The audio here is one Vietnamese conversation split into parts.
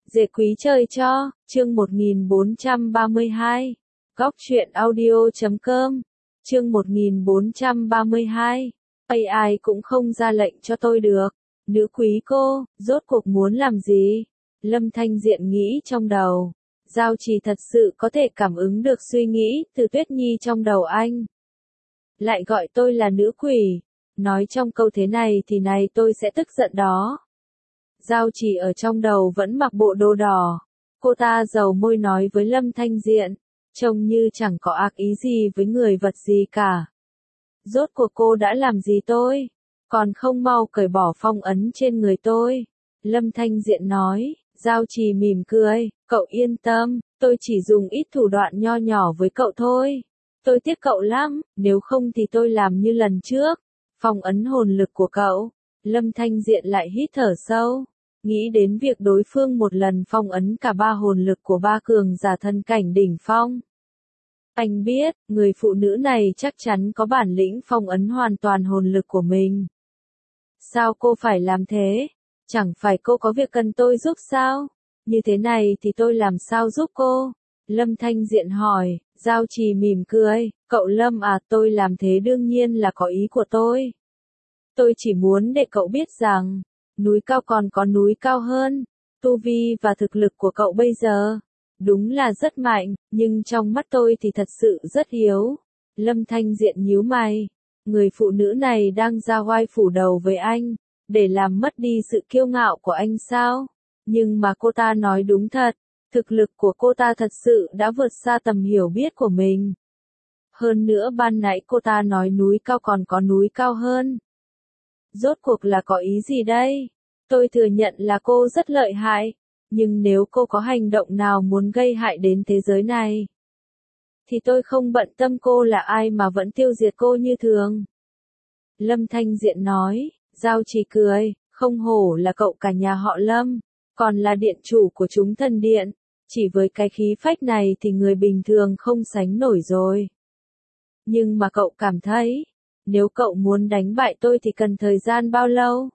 Dễ quý trời cho, chương 1432. Góc truyện audio.com. Chương 1432. AI cũng không ra lệnh cho tôi được. Nữ quý cô, rốt cuộc muốn làm gì? Lâm Thanh Diện nghĩ trong đầu. Giao Trì thật sự có thể cảm ứng được suy nghĩ từ Tuyết Nhi trong đầu anh. Lại gọi tôi là nữ quỷ. Nói trong câu thế này thì này tôi sẽ tức giận đó. Giao Trì ở trong đầu vẫn mặc bộ đồ đỏ. Cô ta dầu môi nói với Lâm Thanh Diện. Trông như chẳng có ác ý gì với người vật gì cả. Rốt cuộc cô đã làm gì tôi? Còn không mau cởi bỏ phong ấn trên người tôi. Lâm Thanh Diện nói. Giao Trì mỉm cười. Cậu yên tâm, tôi chỉ dùng ít thủ đoạn nho nhỏ với cậu thôi. Tôi tiếc cậu lắm, nếu không thì tôi làm như lần trước. Phong ấn hồn lực của cậu. Lâm Thanh Diện lại hít thở sâu. Nghĩ đến việc đối phương một lần phong ấn cả ba hồn lực của ba cường giả thân cảnh đỉnh phong. Anh biết, người phụ nữ này chắc chắn có bản lĩnh phong ấn hoàn toàn hồn lực của mình. Sao cô phải làm thế? Chẳng phải cô có việc cần tôi giúp sao? Như thế này thì tôi làm sao giúp cô? Lâm Thanh Diện hỏi. Giao Trì mỉm cười. Cậu Lâm à, tôi làm thế đương nhiên là có ý của tôi. Tôi chỉ muốn để cậu biết rằng, núi cao còn có núi cao hơn. Tu vi và thực lực của cậu bây giờ, đúng là rất mạnh, nhưng trong mắt tôi thì thật sự rất yếu. Lâm Thanh Diện nhíu mày. Người phụ nữ này đang ra oai phủ đầu với anh, để làm mất đi sự kiêu ngạo của anh sao? Nhưng mà cô ta nói đúng thật, thực lực của cô ta thật sự đã vượt xa tầm hiểu biết của mình. Hơn nữa ban nãy cô ta nói núi cao còn có núi cao hơn. Rốt cuộc là có ý gì đây? Tôi thừa nhận là cô rất lợi hại, nhưng nếu cô có hành động nào muốn gây hại đến thế giới này, thì tôi không bận tâm cô là ai mà vẫn tiêu diệt cô như thường. Lâm Thanh Diện nói. Giao Trì cười. Không hổ là cậu cả nhà họ Lâm, còn là điện chủ của chúng thần điện. Chỉ với cái khí phách này thì người bình thường không sánh nổi rồi. Nhưng mà cậu cảm thấy, nếu cậu muốn đánh bại tôi thì cần thời gian bao lâu?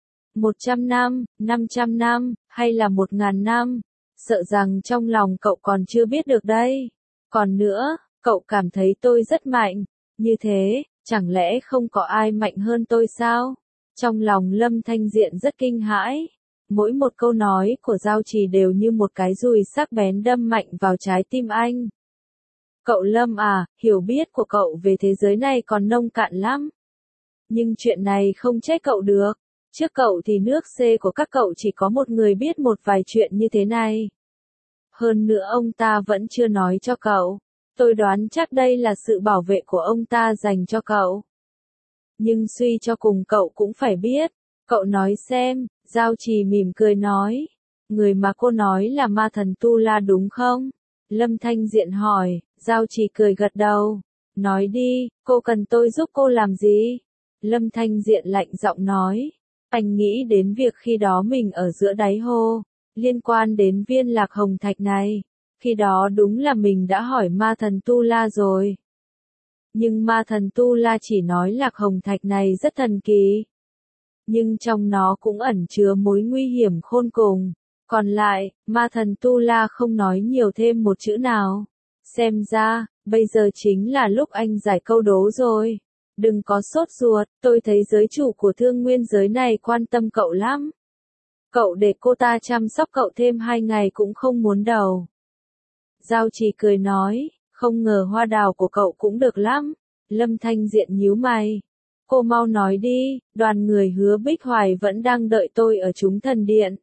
100 năm, 500 năm, hay là 1000 năm? Sợ rằng trong lòng cậu còn chưa biết được đây. Còn nữa, cậu cảm thấy tôi rất mạnh. Như thế, chẳng lẽ không có ai mạnh hơn tôi sao? Trong lòng Lâm Thanh Diện rất kinh hãi. Mỗi một câu nói của Giao Trì đều như một cái dùi sắc bén đâm mạnh vào trái tim anh. Cậu Lâm à, hiểu biết của cậu về thế giới này còn nông cạn lắm. Nhưng chuyện này không trách cậu được. Trước cậu thì nước C của các cậu chỉ có một người biết một vài chuyện như thế này. Hơn nữa ông ta vẫn chưa nói cho cậu. Tôi đoán chắc đây là sự bảo vệ của ông ta dành cho cậu. Nhưng suy cho cùng cậu cũng phải biết. Cậu nói xem. Giao Trì mỉm cười nói. Người mà cô nói là ma thần Tu La đúng không? Lâm Thanh Diện hỏi. Giao Trì cười gật đầu. Nói đi, cô cần tôi giúp cô làm gì? Lâm Thanh Diện lạnh giọng nói. Anh nghĩ đến việc khi đó mình ở giữa đáy hồ, liên quan đến viên lạc hồng thạch này. Khi đó đúng là mình đã hỏi ma thần Tu La rồi. Nhưng ma thần Tu La chỉ nói lạc hồng thạch này rất thần kỳ. Nhưng trong nó cũng ẩn chứa mối nguy hiểm khôn cùng. Còn lại, ma thần Tu La không nói nhiều thêm một chữ nào. Xem ra, bây giờ chính là lúc anh giải câu đố rồi. Đừng có sốt ruột, tôi thấy giới chủ của thương nguyên giới này quan tâm cậu lắm. Cậu để cô ta chăm sóc cậu thêm 2 ngày cũng không muốn đâu. Giao Trì cười nói, không ngờ hoa đào của cậu cũng được lắm. Lâm Thanh Diện nhíu mày. Cô mau nói đi, đoàn người Hứa Bích Hoài vẫn đang đợi tôi ở chúng thần điện.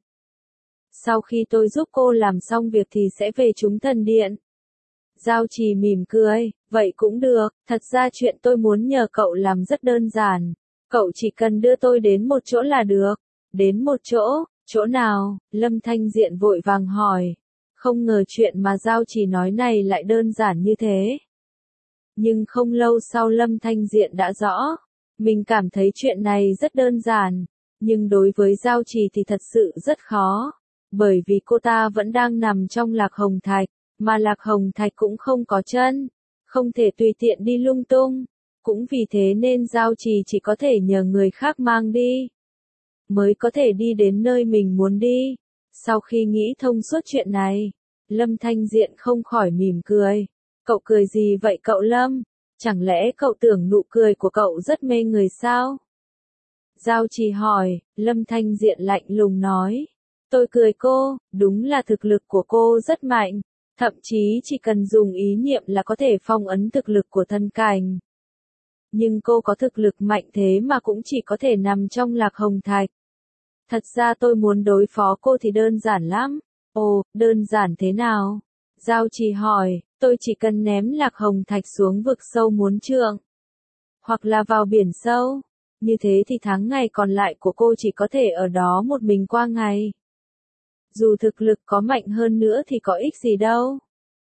Sau khi tôi giúp cô làm xong việc thì sẽ về chúng thần điện. Giao Trì mỉm cười, vậy cũng được, thật ra chuyện tôi muốn nhờ cậu làm rất đơn giản. Cậu chỉ cần đưa tôi đến một chỗ là được. Đến một chỗ, chỗ nào? Lâm Thanh Diện vội vàng hỏi. Không ngờ chuyện mà Giao Trì nói này lại đơn giản như thế. Nhưng không lâu sau Lâm Thanh Diện đã rõ. Mình cảm thấy chuyện này rất đơn giản. Nhưng đối với Giao Trì thì thật sự rất khó. Bởi vì cô ta vẫn đang nằm trong lạc hồng thạch. Mà lạc hồng thạch cũng không có chân, không thể tùy tiện đi lung tung. Cũng vì thế nên Giao Trì chỉ có thể nhờ người khác mang đi, mới có thể đi đến nơi mình muốn đi. Sau khi nghĩ thông suốt chuyện này, Lâm Thanh Diện không khỏi mỉm cười. Cậu cười gì vậy cậu Lâm? Chẳng lẽ cậu tưởng nụ cười của cậu rất mê người sao? Giao Trì hỏi, Lâm Thanh Diện lạnh lùng nói. Tôi cười cô, đúng là thực lực của cô rất mạnh, thậm chí chỉ cần dùng ý niệm là có thể phong ấn thực lực của thân cảnh. Nhưng cô có thực lực mạnh thế mà cũng chỉ có thể nằm trong Lạc Hồng Thạch. Thật ra tôi muốn đối phó cô thì đơn giản lắm. Ồ, đơn giản thế nào? Giao Trì hỏi, tôi chỉ cần ném Lạc Hồng Thạch xuống vực sâu muôn trượng, hoặc là vào biển sâu. Như thế thì tháng ngày còn lại của cô chỉ có thể ở đó một mình qua ngày. Dù thực lực có mạnh hơn nữa thì có ích gì đâu.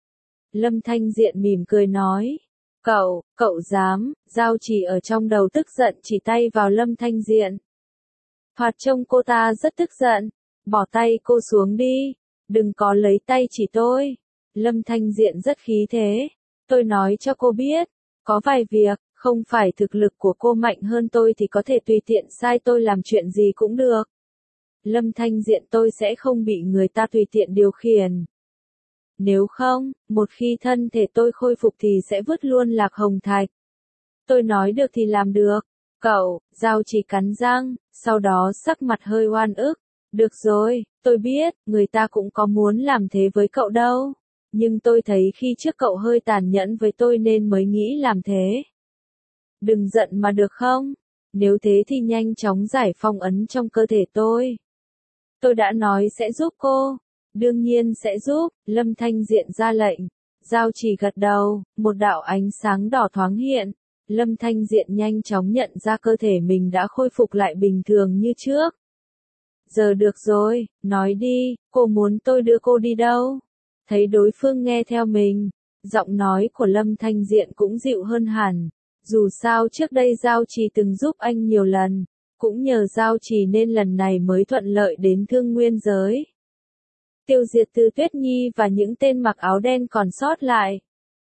Lâm Thanh Diện mỉm cười nói. Cậu dám, Giao Trì ở trong đầu tức giận chỉ tay vào Lâm Thanh Diện. Thoạt trông cô ta rất tức giận. Bỏ tay cô xuống đi, đừng có lấy tay chỉ tôi. Lâm Thanh Diện rất khí thế. Tôi nói cho cô biết, có vài việc, không phải thực lực của cô mạnh hơn tôi thì có thể tùy tiện sai tôi làm chuyện gì cũng được. Lâm Thanh Diện tôi sẽ không bị người ta tùy tiện điều khiển. Nếu không, một khi thân thể tôi khôi phục thì sẽ vứt luôn Lạc Hồng Thạch. Tôi nói được thì làm được. Cậu, Giao Trì cắn răng, sau đó sắc mặt hơi oan ức. Được rồi, tôi biết, người ta cũng có muốn làm thế với cậu đâu. Nhưng tôi thấy khi trước cậu hơi tàn nhẫn với tôi nên mới nghĩ làm thế. Đừng giận mà được không? Nếu thế thì nhanh chóng giải phong ấn trong cơ thể tôi. Tôi đã nói sẽ giúp cô. Đương nhiên sẽ giúp, Lâm Thanh Diện ra lệnh. Giao Trì gật đầu, một đạo ánh sáng đỏ thoáng hiện. Lâm Thanh Diện nhanh chóng nhận ra cơ thể mình đã khôi phục lại bình thường như trước. Giờ được rồi, nói đi, cô muốn tôi đưa cô đi đâu? Thấy đối phương nghe theo mình, giọng nói của Lâm Thanh Diện cũng dịu hơn hẳn. Dù sao trước đây Giao Trì từng giúp anh nhiều lần, cũng nhờ Giao Trì nên lần này mới thuận lợi đến Thương Nguyên giới. Tiêu diệt Từ Tuyết Nhi và những tên mặc áo đen còn sót lại.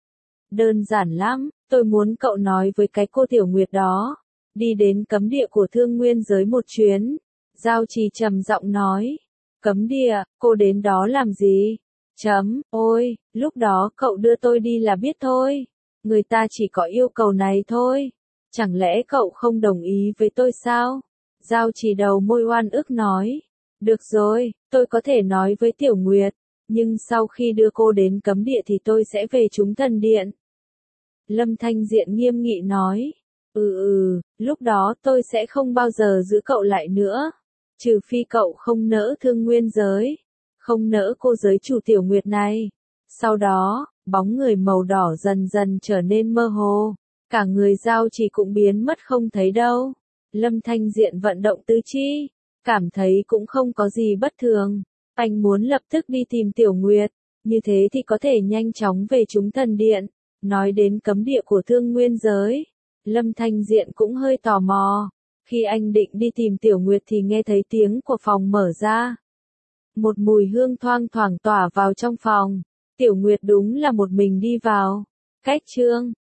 Đơn giản lắm, tôi muốn cậu nói với cái cô Tiểu Nguyệt đó, đi đến cấm địa của Thương Nguyên giới một chuyến. Giao Trì trầm giọng nói, cấm địa, cô đến đó làm gì? Ôi, lúc đó cậu đưa tôi đi là biết thôi. Người ta chỉ có yêu cầu này thôi. Chẳng lẽ cậu không đồng ý với tôi sao? Giao Trì đầu môi oan ức nói. Được rồi, tôi có thể nói với Tiểu Nguyệt, nhưng sau khi đưa cô đến cấm địa thì tôi sẽ về Chúng Thần Điện. Lâm Thanh Diện nghiêm nghị nói. Lúc đó tôi sẽ không bao giờ giữ cậu lại nữa. Trừ phi cậu không nỡ Thương Nguyên giới, không nỡ cô giới chủ Tiểu Nguyệt này. Sau đó, bóng người màu đỏ dần dần trở nên mơ hồ. Cả người Giao Trì cũng biến mất không thấy đâu. Lâm Thanh Diện vận động tứ chi, cảm thấy cũng không có gì bất thường. Anh muốn lập tức đi tìm Tiểu Nguyệt, như thế thì có thể nhanh chóng về Chúng Thần Điện. Nói đến cấm địa của Thương Nguyên giới, Lâm Thanh Diện cũng hơi tò mò. Khi anh định đi tìm Tiểu Nguyệt thì nghe thấy tiếng của phòng mở ra. Một mùi hương thoang thoảng tỏa vào trong phòng. Tiểu Nguyệt đúng là một mình đi vào. Cách chương